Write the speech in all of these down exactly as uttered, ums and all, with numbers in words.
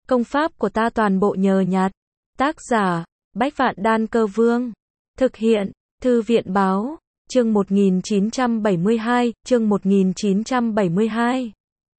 Công pháp của ta toàn bộ nhờ nhặt. Tác giả, Bách Vạn Đan Cơ Vương. Thực hiện, Thư viện Báo. Chương một nghìn chín trăm bảy mươi hai, chương một nghìn chín trăm bảy mươi hai.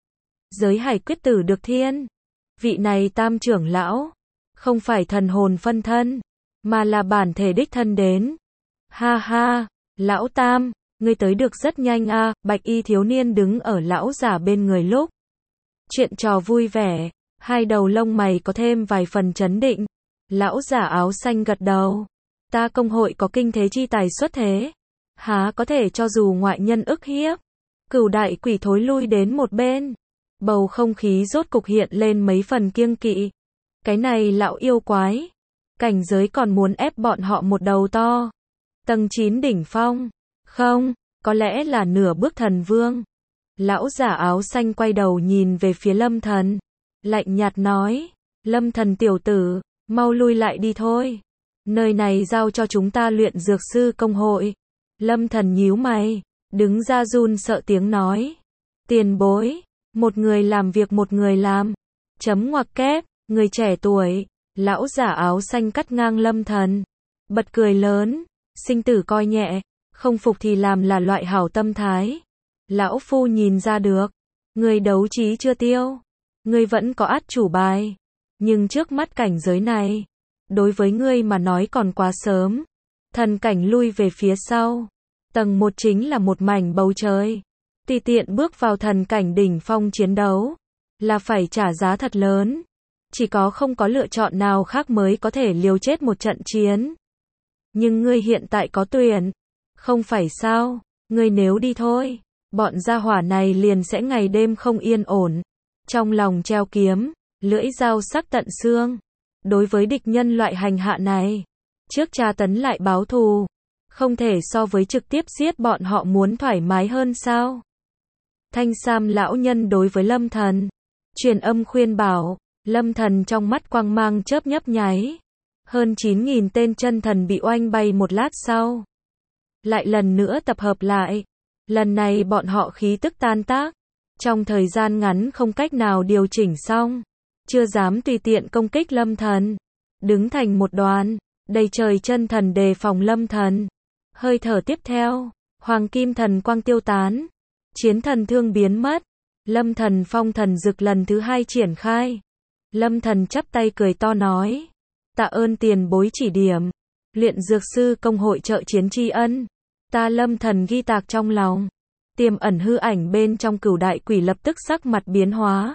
Giới hải quyết tử được thiên. Vị này tam trưởng lão, không phải thần hồn phân thân, mà là bản thể đích thân đến. Ha ha, lão tam, ngươi tới được rất nhanh a. Bạch y thiếu niên đứng ở lão giả bên người lúc chuyện trò vui vẻ, hai đầu lông mày có thêm vài phần chấn định. Lão giả áo xanh gật đầu. Ta công hội có kinh thế chi tài xuất thế, há có thể cho dù ngoại nhân ức hiếp. Cửu đại quỷ thối lui đến một bên. Bầu không khí rốt cục hiện lên mấy phần kiêng kỵ. Cái này lão yêu quái, cảnh giới còn muốn ép bọn họ một đầu to. Tầng chín đỉnh phong. Không, có lẽ là nửa bước thần vương. Lão giả áo xanh quay đầu nhìn về phía Lâm Thần, lạnh nhạt nói, Lâm Thần tiểu tử, mau lui lại đi thôi. Nơi này giao cho chúng ta luyện dược sư công hội. Lâm Thần nhíu mày, đứng ra run sợ tiếng nói, tiền bối, một người làm việc một người làm. Chấm ngoặc kép, người trẻ tuổi. Lão giả áo xanh cắt ngang Lâm Thần, bật cười lớn, sinh tử coi nhẹ, không phục thì làm là loại hảo tâm thái. Lão phu nhìn ra được, người đấu trí chưa tiêu, ngươi vẫn có át chủ bài, nhưng trước mắt cảnh giới này, đối với ngươi mà nói còn quá sớm. Thần cảnh lui về phía sau, tầng một chính là một mảnh bầu trời. Tùy tiện bước vào thần cảnh đỉnh phong chiến đấu, là phải trả giá thật lớn. Chỉ có không có lựa chọn nào khác mới có thể liều chết một trận chiến. Nhưng ngươi hiện tại có tuyển, không phải sao? Ngươi nếu đi thôi, bọn gia hỏa này liền sẽ ngày đêm không yên ổn. Trong lòng treo kiếm, lưỡi dao sắc tận xương. Đối với địch nhân loại hành hạ này, trước tra tấn lại báo thù, không thể so với trực tiếp giết bọn họ muốn thoải mái hơn sao? Thanh Sam lão nhân đối với Lâm Thần truyền âm khuyên bảo. Lâm Thần trong mắt quang mang chớp nhấp nháy. Hơn chín nghìn tên chân thần bị oanh bay một lát sau, lại lần nữa tập hợp lại. Lần này bọn họ khí tức tan tác, trong thời gian ngắn không cách nào điều chỉnh xong, chưa dám tùy tiện công kích Lâm Thần. Đứng thành một đoàn, đầy trời chân thần đề phòng Lâm Thần. Hơi thở tiếp theo, hoàng kim thần quang tiêu tán, chiến thần thương biến mất. Lâm Thần phong thần dực lần thứ hai triển khai. Lâm Thần chắp tay cười to nói, tạ ơn tiền bối chỉ điểm, luyện dược sư công hội trợ chiến tri ân. Ta Lâm Thần ghi tạc trong lòng. Tiềm ẩn hư ảnh bên trong cửu đại quỷ lập tức sắc mặt biến hóa.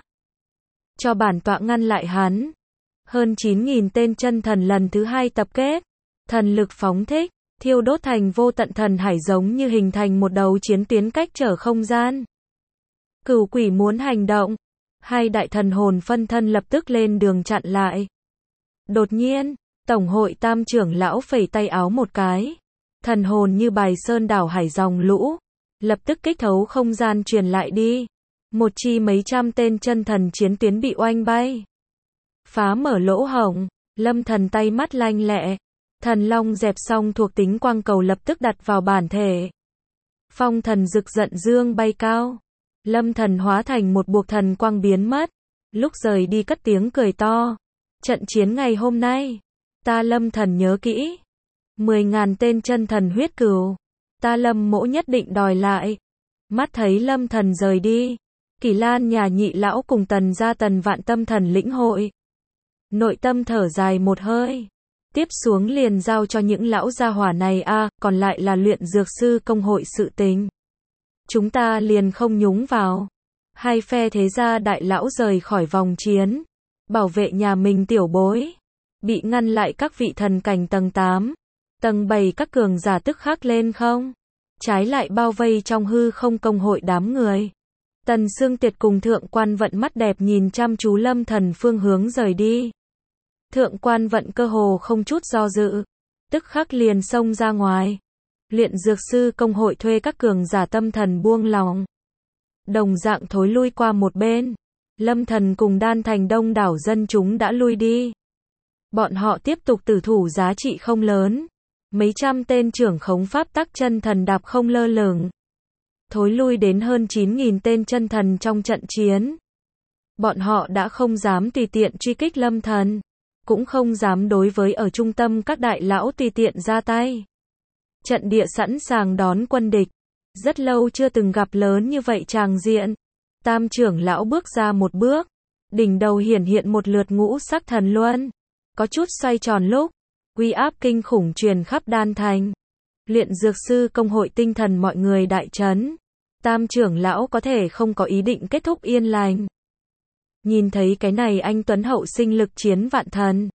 Cho bản tọa ngăn lại hắn. Hơn chín nghìn tên chân thần lần thứ hai tập kết. Thần lực phóng thích, thiêu đốt thành vô tận thần hải giống như hình thành một đầu chiến tuyến cách trở không gian. Cửu quỷ muốn hành động. Hai đại thần hồn phân thân lập tức lên đường chặn lại. Đột nhiên, Tổng hội tam trưởng lão phẩy tay áo một cái. Thần hồn như bài sơn đảo hải dòng lũ, lập tức kích thấu không gian truyền lại đi. Một chi mấy trăm tên chân thần chiến tuyến bị oanh bay. Phá mở lỗ hổng, Lâm Thần tay mắt lanh lẹ. Thần long dẹp xong thuộc tính quang cầu lập tức đặt vào bản thể. Phong thần rực giận dương bay cao. Lâm Thần hóa thành một buộc thần quang biến mất. Lúc rời đi cất tiếng cười to. Trận chiến ngày hôm nay, ta Lâm Thần nhớ kỹ. Mười ngàn tên chân thần huyết cừu, ta Lâm mỗ nhất định đòi lại. Mắt thấy Lâm Thần rời đi, Kỳ Lan nhà nhị lão cùng Tần gia Tần Vạn Tâm thần lĩnh hội. Nội tâm thở dài một hơi. Tiếp xuống liền giao cho những lão gia hỏa này a, à, còn lại là luyện dược sư công hội sự tình. Chúng ta liền không nhúng vào. Hai phe thế gia đại lão rời khỏi vòng chiến, bảo vệ nhà mình tiểu bối. Bị ngăn lại các vị thần cảnh tầng tám, tầng bảy các cường giả tức khắc lên không. Trái lại bao vây trong hư không công hội đám người. Tần Sương Tiệt cùng Thượng Quan Vận mắt đẹp nhìn chăm chú Lâm Thần phương hướng rời đi. Thượng Quan Vận cơ hồ không chút do dự, tức khắc liền xông ra ngoài. Luyện dược sư công hội thuê các cường giả tâm thần buông lòng, đồng dạng thối lui qua một bên. Lâm Thần cùng Đan Thành đông đảo dân chúng đã lui đi. Bọn họ tiếp tục tử thủ giá trị không lớn. Mấy trăm tên trưởng khống pháp tắc chân thần đạp không lơ lửng, thối lui đến hơn chín nghìn tên chân thần trong trận chiến. Bọn họ đã không dám tùy tiện truy kích Lâm Thần, cũng không dám đối với ở trung tâm các đại lão tùy tiện ra tay. Trận địa sẵn sàng đón quân địch. Rất lâu chưa từng gặp lớn như vậy tràng diện. Tam trưởng lão bước ra một bước, đỉnh đầu hiển hiện một lượt ngũ sắc thần luân, có chút xoay tròn lúc, uy áp kinh khủng truyền khắp đan thành. Luyện dược sư công hội tinh thần mọi người đại chấn. Tam trưởng lão có thể không có ý định kết thúc yên lành. Nhìn thấy cái này anh tuấn hậu sinh lực chiến vạn thần.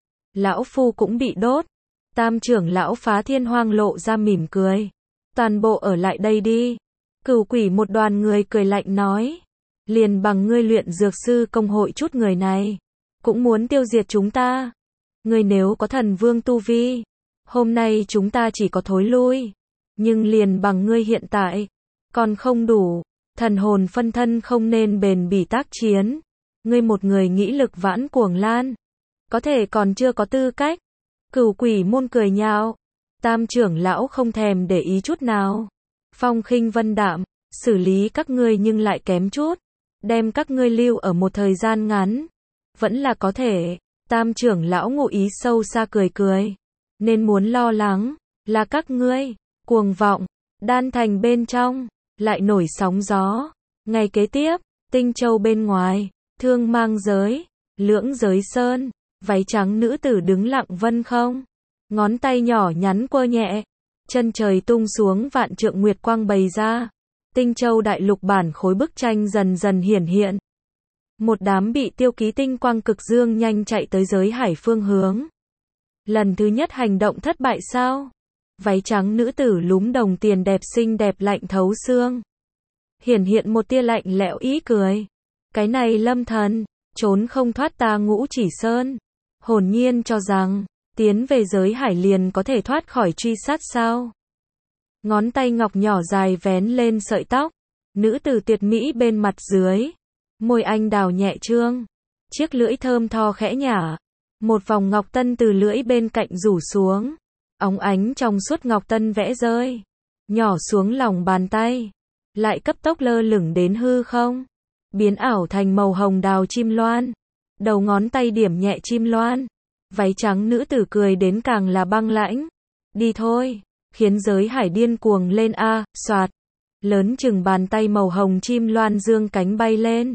Lão phu cũng bị đốt. Tam trưởng lão Phá Thiên Hoang lộ ra mỉm cười. Toàn bộ ở lại đây đi. Cửu quỷ một đoàn người cười lạnh nói. Liền bằng ngươi luyện dược sư công hội chút người này. Cũng muốn tiêu diệt chúng ta. Ngươi nếu có thần vương tu vi. Hôm nay chúng ta chỉ có thối lui. Nhưng liền bằng ngươi hiện tại. Còn không đủ. Thần hồn phân thân không nên bền bỉ tác chiến. Ngươi một người nghĩ lực vãn cuồng lan. Có thể còn chưa có tư cách. Cửu quỷ môn cười nhạo. Tam trưởng lão không thèm để ý chút nào. Phong khinh vân đạm. Xử lý các ngươi nhưng lại kém chút. Đem các ngươi lưu ở một thời gian ngắn. Vẫn là có thể. Tam trưởng lão ngụ ý sâu xa cười cười. Nên muốn lo lắng. Là các ngươi. Cuồng vọng. Đan thành bên trong. Lại nổi sóng gió. Ngày kế tiếp. Tinh Châu bên ngoài. Thương mang giới. Lưỡng giới sơn. Váy trắng nữ tử đứng lặng vân không. Ngón tay nhỏ nhắn quơ nhẹ. Chân trời tung xuống vạn trượng nguyệt quang bày ra. Tinh Châu đại lục bản khối bức tranh dần dần hiển hiện. Một đám bị tiêu ký tinh quang cực dương nhanh chạy tới giới hải phương hướng. Lần thứ nhất hành động thất bại sao? Váy trắng nữ tử lúm đồng tiền đẹp xinh đẹp lạnh thấu xương. Hiển hiện một tia lạnh lẽo ý cười. Cái này Lâm Thần, trốn không thoát ta Ngũ Chỉ Sơn. Hồn nhiên cho rằng, tiến về giới hải liền có thể thoát khỏi truy sát sao? Ngón tay ngọc nhỏ dài vén lên sợi tóc. Nữ tử tuyệt mỹ bên mặt dưới. Môi anh đào nhẹ trương. Chiếc lưỡi thơm tho khẽ nhả. Một vòng ngọc tân từ lưỡi bên cạnh rủ xuống. Óng ánh trong suốt ngọc tân vẽ rơi. Nhỏ xuống lòng bàn tay. Lại cấp tốc lơ lửng đến hư không. Biến ảo thành màu hồng đào chim loan. Đầu ngón tay điểm nhẹ chim loan. Váy trắng nữ tử cười đến càng là băng lãnh. Đi thôi. Khiến giới hải điên cuồng lên a, à, soạt. Lớn chừng bàn tay màu hồng chim loan dương cánh bay lên.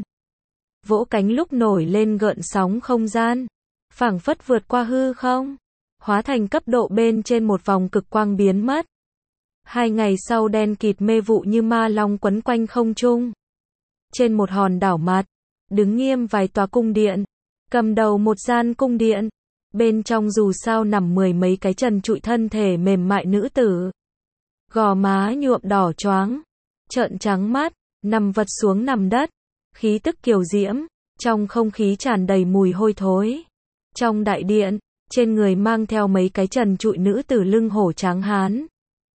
Vỗ cánh lúc nổi lên gợn sóng không gian. Phảng phất vượt qua hư không. Hóa thành cấp độ bên trên một vòng cực quang biến mất. Hai ngày sau đen kịt mê vụ như ma long quấn quanh không trung. Trên một hòn đảo mặt, đứng nghiêm vài tòa cung điện. Cầm đầu một gian cung điện. Bên trong dù sao nằm mười mấy cái trần trụi thân thể mềm mại nữ tử. Gò má nhuộm đỏ choáng. Trợn trắng mắt, nằm vật xuống nằm đất. Khí tức kiều diễm, trong không khí tràn đầy mùi hôi thối. Trong đại điện, trên người mang theo mấy cái trần trụi nữ tử lưng hổ tráng hán.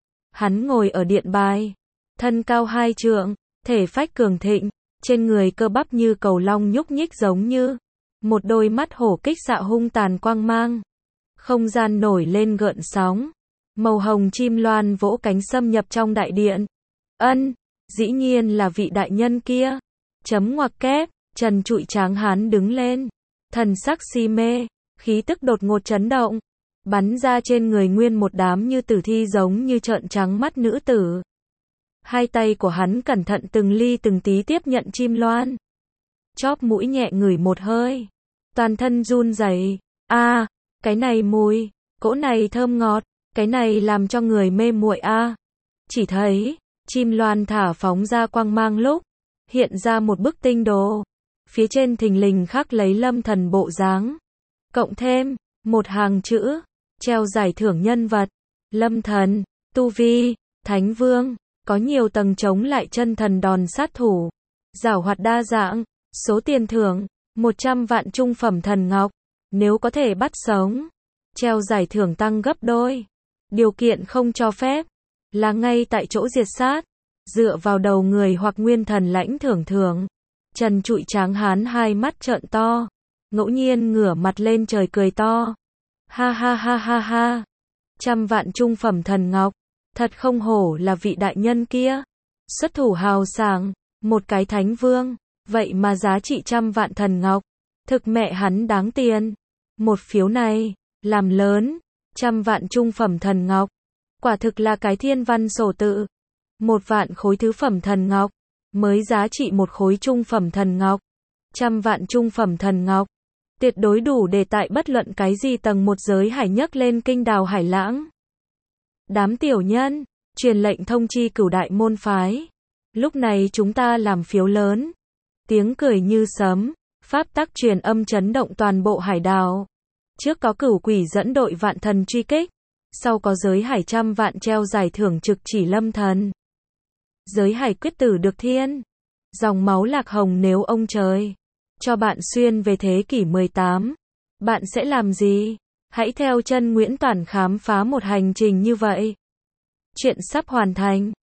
Hắn ngồi ở điện bài, thân cao hai trượng, thể phách cường thịnh, trên người cơ bắp như cầu long nhúc nhích giống như một đôi mắt hổ kích xạ hung tàn quang mang. Không gian nổi lên gợn sóng, màu hồng chim loan vỗ cánh xâm nhập trong đại điện. Ân, dĩ nhiên là vị đại nhân kia. Chấm ngoặc kép, trần trụi tráng hán đứng lên, thần sắc si mê, khí tức đột ngột chấn động, bắn ra trên người nguyên một đám như tử thi giống như trợn trắng mắt nữ tử. Hai tay của hắn cẩn thận từng ly từng tí tiếp nhận chim loan. Chóp mũi nhẹ ngửi một hơi, toàn thân run rẩy. A, à, cái này mùi, cỗ này thơm ngọt, cái này làm cho người mê muội a. À. Chỉ thấy, chim loan thả phóng ra quang mang lúc, hiện ra một bức tinh đồ. Phía trên thình lình khắc lấy Lâm Thần bộ dáng. Cộng thêm, một hàng chữ, treo giải thưởng nhân vật. Lâm Thần, tu vi, Thánh Vương, có nhiều tầng chống lại chân thần đòn sát thủ. Giảo hoạt đa dạng, số tiền thưởng, một trăm vạn trung phẩm thần ngọc. Nếu có thể bắt sống, treo giải thưởng tăng gấp đôi. Điều kiện không cho phép, là ngay tại chỗ diệt sát. Dựa vào đầu người hoặc nguyên thần lãnh thưởng thưởng. Trần trụi tráng hán hai mắt trợn to. Ngẫu nhiên ngửa mặt lên trời cười to. Ha ha ha ha ha. Trăm vạn trung phẩm thần ngọc. Thật không hổ là vị đại nhân kia. Xuất thủ hào sảng. Một cái thánh vương. Vậy mà giá trị trăm vạn thần ngọc. Thực mẹ hắn đáng tiền. Một phiếu này, làm lớn, trăm vạn trung phẩm thần ngọc. Quả thực là cái thiên văn sổ tự. Một vạn khối thứ phẩm thần ngọc, mới giá trị một khối trung phẩm thần ngọc. Trăm vạn trung phẩm thần ngọc, tuyệt đối đủ để tại bất luận cái gì tầng một giới hải nhấc lên kinh đào hải lãng. Đám tiểu nhân, truyền lệnh thông chi cửu đại môn phái. Lúc này chúng ta làm phiếu lớn. Tiếng cười như sấm, pháp tắc truyền âm chấn động toàn bộ hải đảo. Trước có cửu quỷ dẫn đội vạn thần truy kích, sau có giới hải trăm vạn treo giải thưởng trực chỉ lâm thần. Giới hải quyết tử được thiên. Dòng máu lạc hồng nếu ông trời cho bạn xuyên về thế kỷ mười tám, bạn sẽ làm gì? Hãy theo chân Nguyễn Toản khám phá một hành trình như vậy. Chuyện sắp hoàn thành.